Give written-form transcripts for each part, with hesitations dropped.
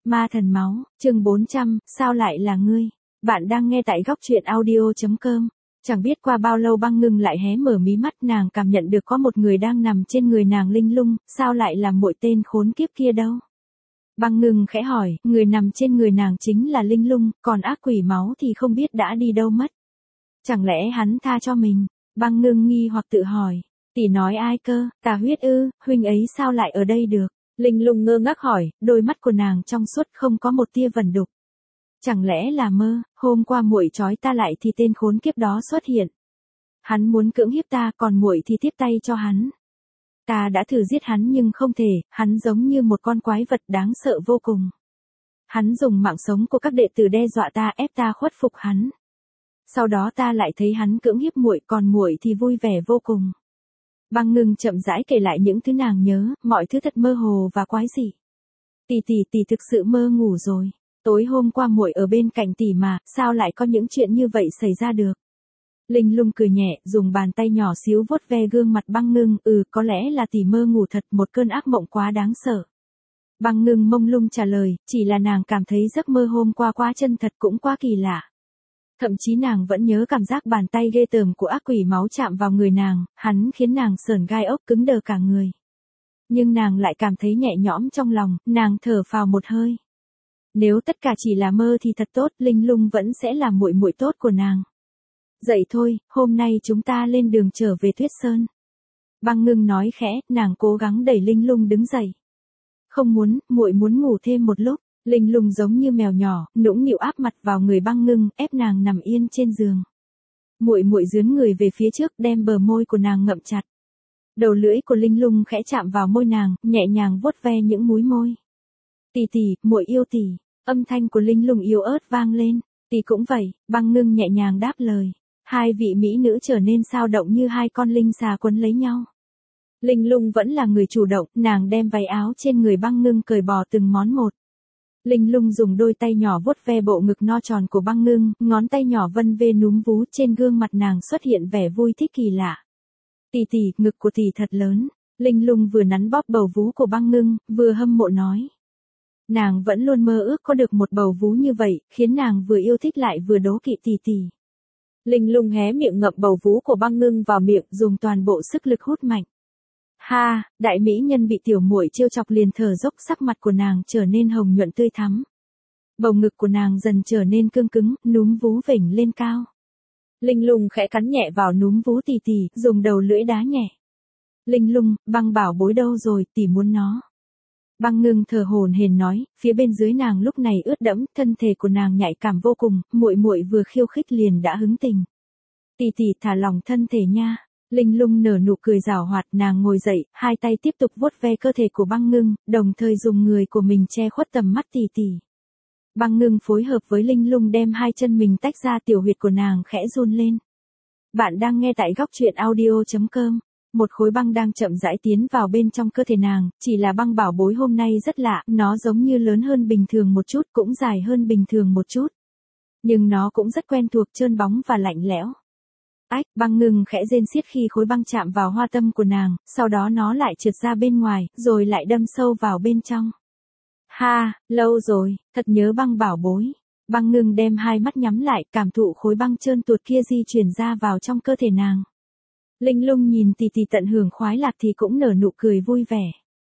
Ma thần máu, chương 400, sao lại là ngươi? Bạn đang nghe tại góc truyện audio.com. Chẳng biết qua bao lâu Băng Ngưng lại hé mở mí mắt, nàng cảm nhận được có một người đang nằm trên người nàng. Linh Lung, sao lại là muội tên khốn kiếp kia đâu? Băng Ngưng khẽ hỏi, người nằm trên người nàng chính là Linh Lung, còn ác quỷ máu thì không biết đã đi đâu mất. Chẳng lẽ hắn tha cho mình? Băng Ngưng nghi hoặc tự hỏi, tỷ nói ai cơ? Tà Huyết ư? Huynh ấy sao lại ở đây được? Linh Lung ngơ ngác hỏi, đôi mắt của nàng trong suốt không có một tia vẩn đục. Chẳng lẽ là mơ? Hôm qua muội trói ta lại thì tên khốn kiếp đó xuất hiện. Hắn muốn cưỡng hiếp ta, còn muội thì tiếp tay cho hắn. Ta đã thử giết hắn nhưng không thể, hắn giống như một con quái vật đáng sợ vô cùng. Hắn dùng mạng sống của các đệ tử đe dọa ta, ép ta khuất phục hắn. Sau đó ta lại thấy hắn cưỡng hiếp muội, còn muội thì vui vẻ vô cùng. Băng Ngưng chậm rãi kể lại những thứ nàng nhớ, mọi thứ thật mơ hồ và quái dị. Tỷ thực sự mơ ngủ rồi. Tối hôm qua muội ở bên cạnh tỷ mà, sao lại có những chuyện như vậy xảy ra được? Linh Lung cười nhẹ, dùng bàn tay nhỏ xíu vuốt ve gương mặt Băng Ngưng, có lẽ là tỷ mơ ngủ thật, một cơn ác mộng quá đáng sợ. Băng Ngưng mông lung trả lời, chỉ là nàng cảm thấy giấc mơ hôm qua quá chân thật, cũng quá kỳ lạ. Thậm chí nàng vẫn nhớ cảm giác bàn tay ghê tởm của ác quỷ máu chạm vào người nàng, hắn khiến nàng sởn gai ốc, cứng đờ cả người. Nhưng nàng lại cảm thấy nhẹ nhõm trong lòng, nàng thở phào một hơi. Nếu tất cả chỉ là mơ thì thật tốt, Linh Lung vẫn sẽ là muội muội tốt của nàng. Dậy thôi, hôm nay chúng ta lên đường trở về Tuyết Sơn. Băng Ngưng nói khẽ, nàng cố gắng đẩy Linh Lung đứng dậy. Không muốn, muội muốn ngủ thêm một lúc. Linh Lung giống như mèo nhỏ, nũng nịu áp mặt vào người Băng Ngưng, ép nàng nằm yên trên giường. Muội dướn người về phía trước, đem bờ môi của nàng ngậm chặt. Đầu lưỡi của Linh Lung khẽ chạm vào môi nàng, nhẹ nhàng vuốt ve những múi môi. Tỷ, muội yêu tỷ. Âm thanh của Linh Lung yếu ớt vang lên. Tỷ cũng vậy, Băng Ngưng nhẹ nhàng đáp lời. Hai vị mỹ nữ trở nên sao động như hai con linh xà quấn lấy nhau. Linh Lung vẫn là người chủ động, nàng đem váy áo trên người Băng Ngưng cởi bỏ từng món một. Linh Lung dùng đôi tay nhỏ vuốt ve bộ ngực no tròn của Băng Ngưng, ngón tay nhỏ vân vê núm vú, trên gương mặt nàng xuất hiện vẻ vui thích kỳ lạ. Tỷ, ngực của tỷ thật lớn. Linh Lung vừa nắn bóp bầu vú của Băng Ngưng, vừa hâm mộ nói. Nàng vẫn luôn mơ ước có được một bầu vú như vậy, khiến nàng vừa yêu thích lại vừa đố kỵ tỷ. Linh Lung hé miệng ngậm bầu vú của Băng Ngưng vào miệng, dùng toàn bộ sức lực hút mạnh. Ha, đại mỹ nhân bị tiểu muội trêu chọc liền thở dốc, sắc mặt của nàng trở nên hồng nhuận tươi thắm. Bầu ngực của nàng dần trở nên cương cứng, núm vú vểnh lên cao. Linh Lung khẽ cắn nhẹ vào núm vú tỷ, dùng đầu lưỡi đá nhẹ. Linh Lung, Băng bảo bối đâu rồi, tỷ muốn nó. Băng Ngưng thở hổn hển nói, phía bên dưới nàng lúc này ướt đẫm, thân thể của nàng nhạy cảm vô cùng, muội vừa khiêu khích liền đã hứng tình. Tỷ thả lỏng thân thể nha. Linh Lung nở nụ cười giảo hoạt, nàng ngồi dậy, hai tay tiếp tục vuốt ve cơ thể của Băng Ngưng, đồng thời dùng người của mình che khuất tầm mắt tỷ. Băng Ngưng phối hợp với Linh Lung đem hai chân mình tách ra, tiểu huyệt của nàng khẽ run lên. Bạn đang nghe tại góc truyện audio.com. Một khối băng đang chậm rãi tiến vào bên trong cơ thể nàng, chỉ là Băng bảo bối hôm nay rất lạ, nó giống như lớn hơn bình thường một chút, cũng dài hơn bình thường một chút. Nhưng nó cũng rất quen thuộc, trơn bóng và lạnh lẽo. Băng Ngưng khẽ rên xiết khi khối băng chạm vào hoa tâm của nàng, sau đó nó lại trượt ra bên ngoài, rồi lại đâm sâu vào bên trong. Ha, lâu rồi, thật nhớ Băng bảo bối. Băng Ngưng đem hai mắt nhắm lại, cảm thụ khối băng trơn tuột kia di chuyển ra vào trong cơ thể nàng. Linh Lung nhìn tỷ tận hưởng khoái lạc thì cũng nở nụ cười vui vẻ.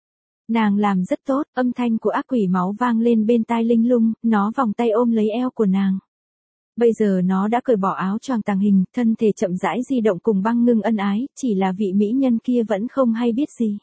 Nàng làm rất tốt, âm thanh của ác quỷ máu vang lên bên tai Linh Lung, nó vòng tay ôm lấy eo của nàng. Bây giờ nó đã cởi bỏ áo choàng tàng hình, thân thể chậm rãi di động cùng Băng Ngưng ân ái, chỉ là vị mỹ nhân kia vẫn không hay biết gì.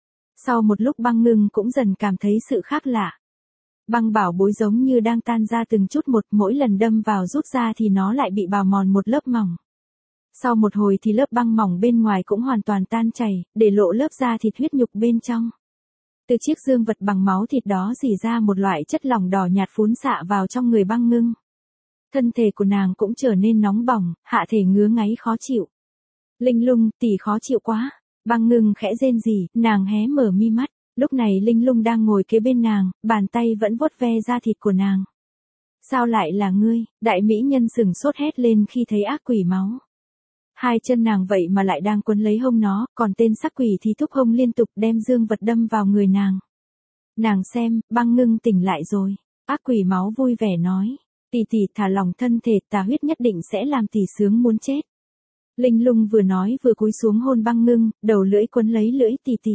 Sau một lúc Băng Ngưng cũng dần cảm thấy sự khác lạ. Băng bảo bối giống như đang tan ra từng chút một, mỗi lần đâm vào rút ra thì nó lại bị bào mòn một lớp mỏng. Sau một hồi thì lớp băng mỏng bên ngoài cũng hoàn toàn tan chảy, để lộ lớp da thịt huyết nhục bên trong. Từ chiếc dương vật bằng máu thịt đó rỉ ra một loại chất lỏng đỏ nhạt phún xạ vào trong người Băng Ngưng. Thân thể của nàng cũng trở nên nóng bỏng, hạ thể ngứa ngáy khó chịu. Linh Lung, tỷ khó chịu quá. Băng Ngưng khẽ rên rỉ, nàng hé mở mi mắt. Lúc này Linh Lung đang ngồi kế bên nàng, bàn tay vẫn vuốt ve da thịt của nàng. Sao lại là ngươi? Đại mỹ nhân sừng sốt hét lên khi thấy ác quỷ máu. Hai chân nàng vậy mà lại đang quấn lấy hông nó, còn tên sắc quỷ thì thúc hông liên tục đem dương vật đâm vào người nàng. Nàng xem, Băng Ngưng tỉnh lại rồi. Ác quỷ máu vui vẻ nói. Tỷ tỷ thả lòng thân thể, tà huyết nhất định sẽ làm tỷ sướng muốn chết. Linh lung vừa nói vừa cúi xuống hôn băng ngưng, đầu lưỡi quấn lấy lưỡi tỷ tỷ.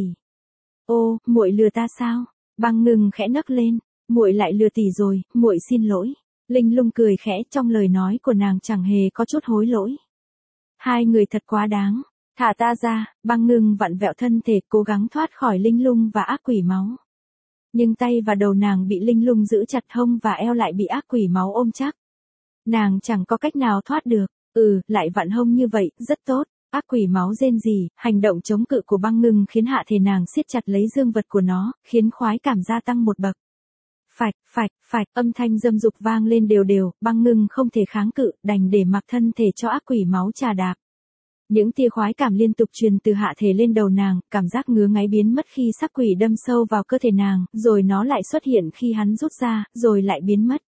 Ô, muội lừa ta sao? Băng ngưng khẽ nấc lên. Muội lại lừa tỷ rồi, muội xin lỗi. Linh lung cười khẽ, trong lời nói của nàng chẳng hề có chút hối lỗi. Hai người thật quá đáng. Thả ta ra, băng ngưng vặn vẹo thân thể cố gắng thoát khỏi linh lung và ác quỷ máu. Nhưng tay và đầu nàng bị linh lung giữ chặt, hông và eo lại bị ác quỷ máu ôm chắc. Nàng chẳng có cách nào thoát được. Lại vặn hông như vậy, rất tốt. Ác quỷ máu rên rỉ, hành động chống cự của băng ngưng khiến hạ thể nàng siết chặt lấy dương vật của nó, khiến khoái cảm gia tăng một bậc. Phạch, phạch, phạch, âm thanh dâm dục vang lên đều đều, băng ngưng không thể kháng cự, đành để mặc thân thể cho ác quỷ máu trà đạp. Những tia khoái cảm liên tục truyền từ hạ thể lên đầu nàng, cảm giác ngứa ngáy biến mất khi sắc quỷ đâm sâu vào cơ thể nàng, rồi nó lại xuất hiện khi hắn rút ra, rồi lại biến mất.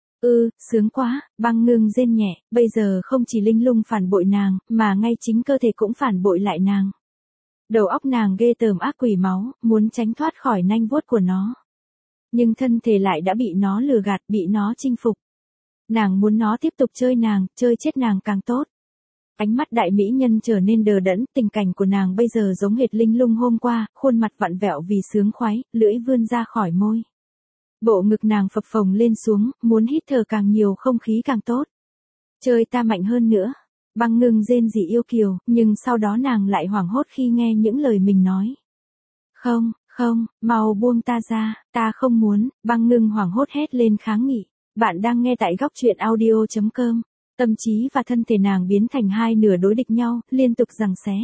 Sướng quá, băng ngưng rên nhẹ, bây giờ không chỉ linh lung phản bội nàng, mà ngay chính cơ thể cũng phản bội lại nàng. Đầu óc nàng ghê tởm ác quỷ máu, muốn tránh thoát khỏi nanh vuốt của nó. Nhưng thân thể lại đã bị nó lừa gạt, bị nó chinh phục. Nàng muốn nó tiếp tục chơi nàng, chơi chết nàng càng tốt. Ánh mắt đại mỹ nhân trở nên đờ đẫn, tình cảnh của nàng bây giờ giống hệt linh lung hôm qua, khuôn mặt vặn vẹo vì sướng khoái, lưỡi vươn ra khỏi môi. Bộ ngực nàng phập phồng lên xuống, muốn hít thở càng nhiều không khí càng tốt. Chơi ta mạnh hơn nữa. Băng ngưng rên rỉ yêu kiều, nhưng sau đó nàng lại hoảng hốt khi nghe những lời mình nói. Không, không, mau buông ta ra, ta không muốn, băng ngưng hoảng hốt hét lên kháng nghị. Bạn đang nghe tại góc truyện audio.com. Tâm trí và thân thể nàng biến thành hai nửa đối địch nhau, liên tục giằng xé.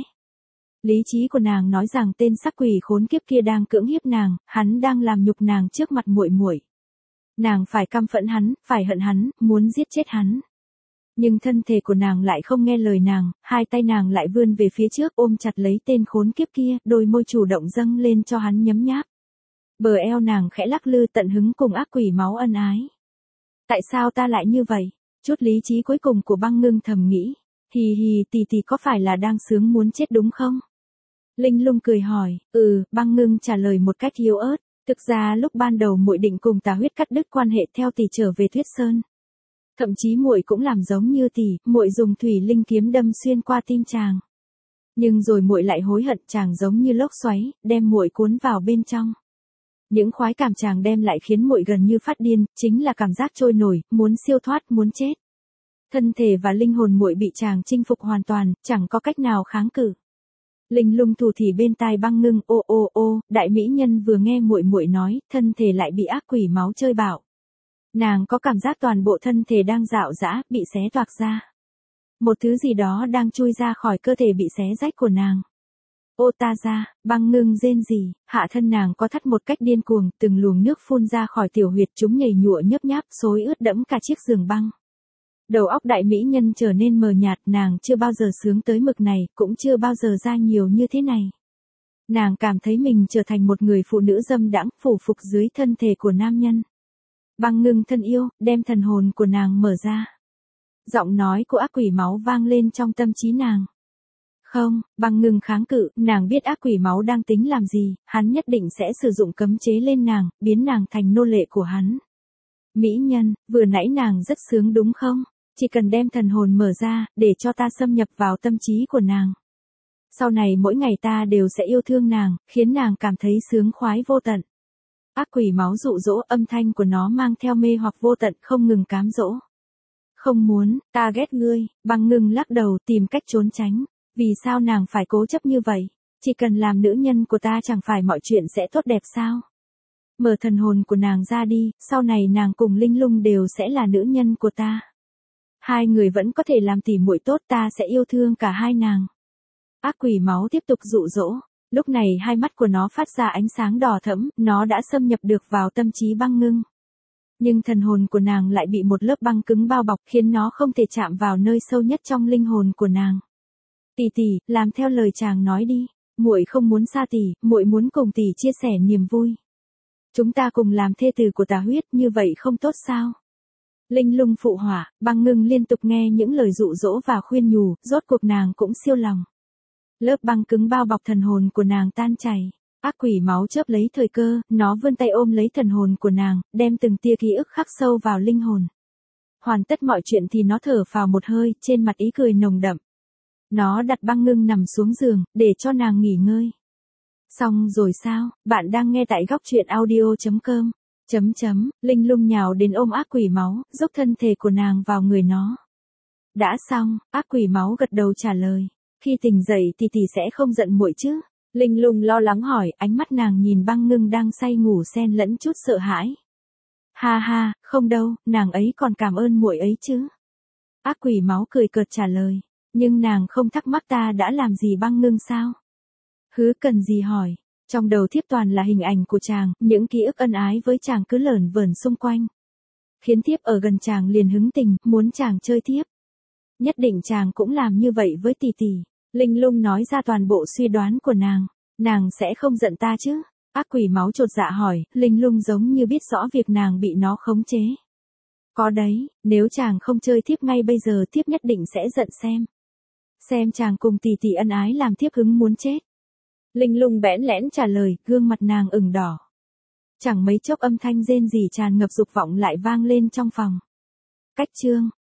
Lý trí của nàng nói rằng tên sắc quỷ khốn kiếp kia đang cưỡng hiếp nàng, hắn đang làm nhục nàng trước mặt muội muội. Nàng phải căm phẫn hắn, phải hận hắn, muốn giết chết hắn. Nhưng thân thể của nàng lại không nghe lời nàng, hai tay nàng lại vươn về phía trước ôm chặt lấy tên khốn kiếp kia, đôi môi chủ động dâng lên cho hắn nhấm nháp. Bờ eo nàng khẽ lắc lư tận hứng cùng ác quỷ máu ân ái. Tại sao ta lại như vậy? Chút lý trí cuối cùng của băng ngưng thầm nghĩ. Hì hì, tỷ có phải là đang sướng muốn chết đúng không? Linh lung cười hỏi. Băng ngưng trả lời một cách yếu ớt. Thực ra lúc ban đầu muội định cùng tà huyết cắt đứt quan hệ theo tỷ trở về Tuyết Sơn. Thậm chí muội cũng làm giống như tỷ, muội dùng thủy linh kiếm đâm xuyên qua tim chàng. Nhưng rồi muội lại hối hận, chàng giống như lốc xoáy, đem muội cuốn vào bên trong. Những khoái cảm chàng đem lại khiến muội gần như phát điên, chính là cảm giác trôi nổi, muốn siêu thoát, muốn chết. Thân thể và linh hồn muội bị chàng chinh phục hoàn toàn, chẳng có cách nào kháng cự. Linh lung thủ thỉ bên tai băng ngưng, ô, đại mỹ nhân vừa nghe muội nói, thân thể lại bị ác quỷ máu chơi bạo. Nàng có cảm giác toàn bộ thân thể đang rạo rã, bị xé toạc ra. Một thứ gì đó đang chui ra khỏi cơ thể bị xé rách của nàng. Ô ta ra, băng ngưng rên rỉ, hạ thân nàng có thắt một cách điên cuồng, từng luồng nước phun ra khỏi tiểu huyệt chúng nhảy nhụa nhấp nháp, xối ướt đẫm cả chiếc giường băng. Đầu óc đại mỹ nhân trở nên mờ nhạt, nàng chưa bao giờ sướng tới mực này, cũng chưa bao giờ ra nhiều như thế này. Nàng cảm thấy mình trở thành một người phụ nữ dâm đãng, phủ phục dưới thân thể của nam nhân. Băng ngưng thân yêu, đem thần hồn của nàng mở ra. Giọng nói của ác quỷ máu vang lên trong tâm trí nàng. Không, băng ngưng kháng cự, nàng biết ác quỷ máu đang tính làm gì, hắn nhất định sẽ sử dụng cấm chế lên nàng, biến nàng thành nô lệ của hắn. Mỹ nhân, vừa nãy nàng rất sướng đúng không? Chỉ cần đem thần hồn mở ra, để cho ta xâm nhập vào tâm trí của nàng. Sau này mỗi ngày ta đều sẽ yêu thương nàng, khiến nàng cảm thấy sướng khoái vô tận. Ác quỷ máu dụ dỗ, âm thanh của nó mang theo mê hoặc vô tận không ngừng cám dỗ. Không muốn, ta ghét ngươi, băng ngưng lắc đầu tìm cách trốn tránh. Vì sao nàng phải cố chấp như vậy? Chỉ cần làm nữ nhân của ta chẳng phải mọi chuyện sẽ tốt đẹp sao? Mở thần hồn của nàng ra đi, sau này nàng cùng linh lung đều sẽ là nữ nhân của ta. Hai người vẫn có thể làm tỉ muội tốt, ta sẽ yêu thương cả hai nàng. Ác quỷ máu tiếp tục dụ dỗ. Lúc này hai mắt của nó phát ra ánh sáng đỏ thẫm, nó đã xâm nhập được vào tâm trí băng ngưng. Nhưng thần hồn của nàng lại bị một lớp băng cứng bao bọc khiến nó không thể chạm vào nơi sâu nhất trong linh hồn của nàng. Tỷ, làm theo lời chàng nói đi, muội không muốn xa tỷ, muội muốn cùng tỷ chia sẻ niềm vui. Chúng ta cùng làm thê tử của tà huyết, như vậy không tốt sao? Linh lung phụ họa, băng ngưng liên tục nghe những lời dụ dỗ và khuyên nhủ, rốt cuộc nàng cũng siêu lòng. Lớp băng cứng bao bọc thần hồn của nàng tan chảy. Ác quỷ máu chớp lấy thời cơ, nó vươn tay ôm lấy thần hồn của nàng, đem từng tia ký ức khắc sâu vào linh hồn. Hoàn tất mọi chuyện thì nó thở phào một hơi, trên mặt ý cười nồng đậm. Nó đặt băng ngưng nằm xuống giường, để cho nàng nghỉ ngơi. Xong rồi sao, bạn đang nghe tại góc truyện audio.com. Linh lung nhào đến ôm ác quỷ máu, dốc thân thể của nàng vào người nó. Đã xong, ác quỷ máu gật đầu trả lời. Khi tỉnh dậy thì tỷ sẽ không giận muội chứ? Linh lung lo lắng hỏi, ánh mắt nàng nhìn băng ngưng đang say ngủ xen lẫn chút sợ hãi. Ha ha, không đâu, nàng ấy còn cảm ơn muội ấy chứ. Ác quỷ máu cười cợt trả lời. Nhưng nàng không thắc mắc ta đã làm gì băng ngưng sao? Hứ cần gì hỏi. Trong đầu thiếp toàn là hình ảnh của chàng, những ký ức ân ái với chàng cứ lởn vởn xung quanh. Khiến thiếp ở gần chàng liền hứng tình, muốn chàng chơi thiếp. Nhất định chàng cũng làm như vậy với tỷ tỷ. Linh lung nói ra toàn bộ suy đoán của nàng. Nàng sẽ không giận ta chứ? Ác quỷ máu chột dạ hỏi, Linh lung giống như biết rõ việc nàng bị nó khống chế. Có đấy, nếu chàng không chơi thiếp ngay bây giờ thiếp nhất định sẽ giận xem. Xem chàng cùng tỷ tỷ ân ái làm thiếp hứng muốn chết. Linh lung bẽn lẽn trả lời, gương mặt nàng ửng đỏ. Chẳng mấy chốc âm thanh rên rỉ tràn ngập dục vọng lại vang lên trong phòng. Cách chương